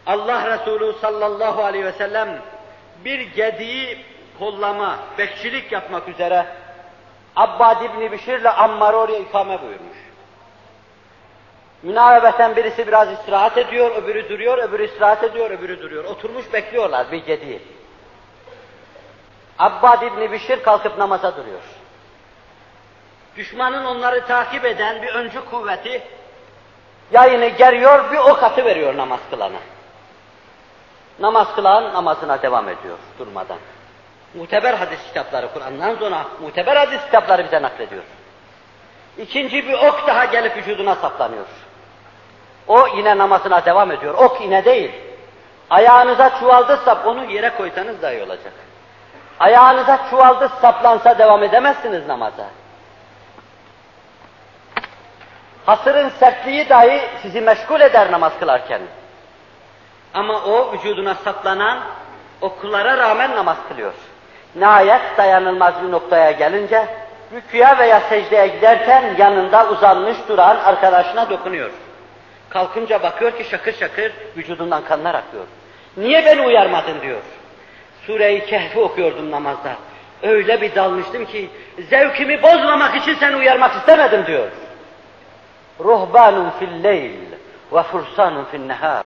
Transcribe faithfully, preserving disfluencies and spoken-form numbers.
Allah Resulü sallallahu aleyhi ve sellem bir gediği kollama, bekçilik yapmak üzere Abbad İbni Bişir'le Ammar'ı oraya ikame buyurmuş. Münavebeten birisi biraz istirahat ediyor, öbürü duruyor, öbürü istirahat ediyor, öbürü duruyor. Oturmuş bekliyorlar bir gediği. Abbad İbni Bişir kalkıp namaza duruyor. Düşmanın onları takip eden bir öncü kuvveti yayını geriyor, bir ok atı veriyor namaz kılana. Namaz kılan namazına devam ediyor durmadan. Muteber hadis kitapları, Kur'an'dan sonra muteber hadis kitapları bize naklediyor. İkinci bir ok daha gelip vücuduna saplanıyor. O yine namazına devam ediyor. Ok yine değil. Ayağınıza çuvaldı sap, onu yere koysanız daha iyi olacak. Ayağınıza çuvaldı saplansa devam edemezsiniz namaza. Hasırın sertliği dahi sizi meşgul eder namaz kılarken. Ama o vücuduna saplanan oklara rağmen namaz kılıyor. Nihayet dayanılmaz bir noktaya gelince rükûya veya secdeye giderken yanında uzanmış duran arkadaşına dokunuyor. Kalkınca bakıyor ki şakır şakır vücudundan kanlar akıyor. Niye beni uyarmadın diyor. Sure-i Kehf'i okuyordum namazda. Öyle bir dalmıştım ki zevkimi bozmamak için seni uyarmak istemedim diyor. Ruhbanun fil leyl ve fursanun fil nehar.